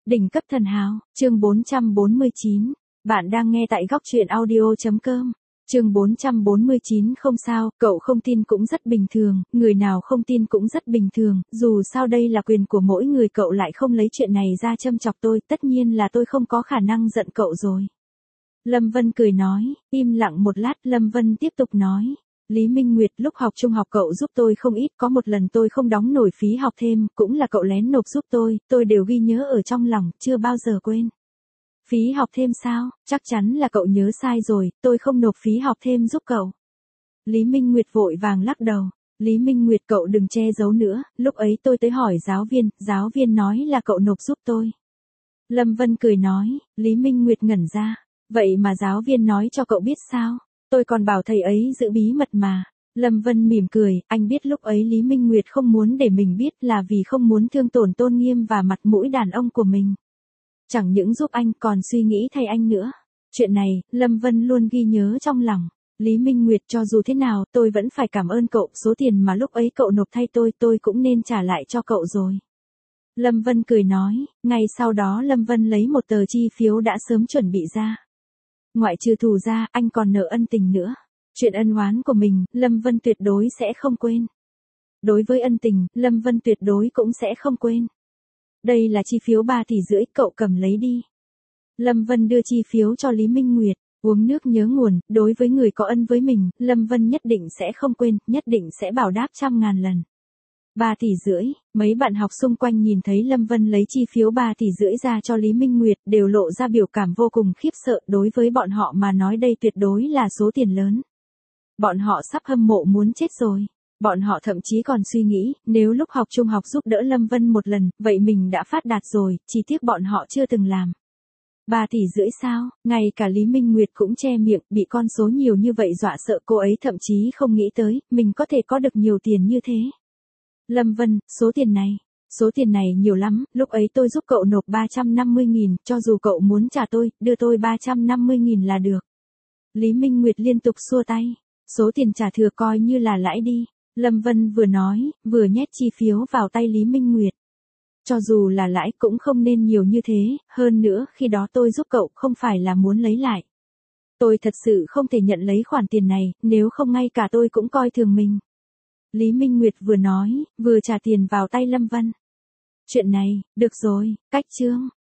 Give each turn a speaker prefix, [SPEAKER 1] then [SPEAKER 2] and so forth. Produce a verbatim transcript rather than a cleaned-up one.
[SPEAKER 1] Đỉnh cấp thần hào, chương bốn trăm bốn mươi chín. Bạn đang nghe tại góc truyện audio chấm com. Chương bốn trăm bốn mươi chín. Không sao, cậu không tin cũng rất bình thường, người nào không tin cũng rất bình thường, dù sao đây là quyền của mỗi người, cậu lại không lấy chuyện này ra châm chọc tôi, tất nhiên là tôi không có khả năng giận cậu rồi. Lâm Vân cười nói, im lặng một lát, Lâm Vân tiếp tục nói. Lý Minh Nguyệt, lúc học trung học cậu giúp tôi không ít, có một lần tôi không đóng nổi phí học thêm, cũng là cậu lén nộp giúp tôi, tôi đều ghi nhớ ở trong lòng, chưa bao giờ quên. Phí học thêm sao? Chắc chắn là cậu nhớ sai rồi, tôi không nộp phí học thêm giúp cậu. Lý Minh Nguyệt vội vàng lắc đầu. Lý Minh Nguyệt, cậu đừng che giấu nữa, lúc ấy tôi tới hỏi giáo viên, giáo viên nói là cậu nộp giúp tôi. Lâm Vân cười nói, Lý Minh Nguyệt ngẩn ra, vậy mà giáo viên nói cho cậu biết sao? Tôi còn bảo thầy ấy giữ bí mật mà. Lâm Vân mỉm cười, anh biết lúc ấy Lý Minh Nguyệt không muốn để mình biết là vì không muốn thương tổn tôn nghiêm và mặt mũi đàn ông của mình. Chẳng những giúp anh còn suy nghĩ thay anh nữa. Chuyện này, Lâm Vân luôn ghi nhớ trong lòng. Lý Minh Nguyệt, cho dù thế nào, tôi vẫn phải cảm ơn cậu, số tiền mà lúc ấy cậu nộp thay tôi, tôi cũng nên trả lại cho cậu rồi. Lâm Vân cười nói, ngay sau đó Lâm Vân lấy một tờ chi phiếu đã sớm chuẩn bị ra. Ngoại trừ thù ra, anh còn nợ ân tình nữa. Chuyện ân oán của mình, Lâm Vân tuyệt đối sẽ không quên. Đối với ân tình, Lâm Vân tuyệt đối cũng sẽ không quên. Đây là chi phiếu ba tỷ rưỡi, cậu cầm lấy đi. Lâm Vân đưa chi phiếu cho Lý Minh Nguyệt, uống nước nhớ nguồn, đối với người có ân với mình, Lâm Vân nhất định sẽ không quên, nhất định sẽ bảo đáp trăm ngàn lần. ba tỷ rưỡi, mấy bạn học xung quanh nhìn thấy Lâm Vân lấy chi phiếu ba tỷ rưỡi ra cho Lý Minh Nguyệt, đều lộ ra biểu cảm vô cùng khiếp sợ, đối với bọn họ mà nói đây tuyệt đối là số tiền lớn. Bọn họ sắp hâm mộ muốn chết rồi. Bọn họ thậm chí còn suy nghĩ, nếu lúc học trung học giúp đỡ Lâm Vân một lần, vậy mình đã phát đạt rồi, chỉ tiếc bọn họ chưa từng làm. ba tỷ rưỡi sao? Ngay cả Lý Minh Nguyệt cũng che miệng, bị con số nhiều như vậy dọa sợ, cô ấy thậm chí không nghĩ tới, mình có thể có được nhiều tiền như thế. Lâm Vân, số tiền này, số tiền này nhiều lắm, lúc ấy tôi giúp cậu nộp ba trăm năm mươi nghìn, cho dù cậu muốn trả tôi, đưa tôi ba trăm năm mươi nghìn là được. Lý Minh Nguyệt liên tục xua tay, số tiền trả thừa coi như là lãi đi. Lâm Vân vừa nói, vừa nhét chi phiếu vào tay Lý Minh Nguyệt. Cho dù là lãi cũng không nên nhiều như thế, hơn nữa khi đó tôi giúp cậu không phải là muốn lấy lại. Tôi thật sự không thể nhận lấy khoản tiền này, nếu không ngay cả tôi cũng coi thường mình. Lý Minh Nguyệt vừa nói, vừa trả tiền vào tay Lâm Vân. Chuyện này, được rồi, cách chương.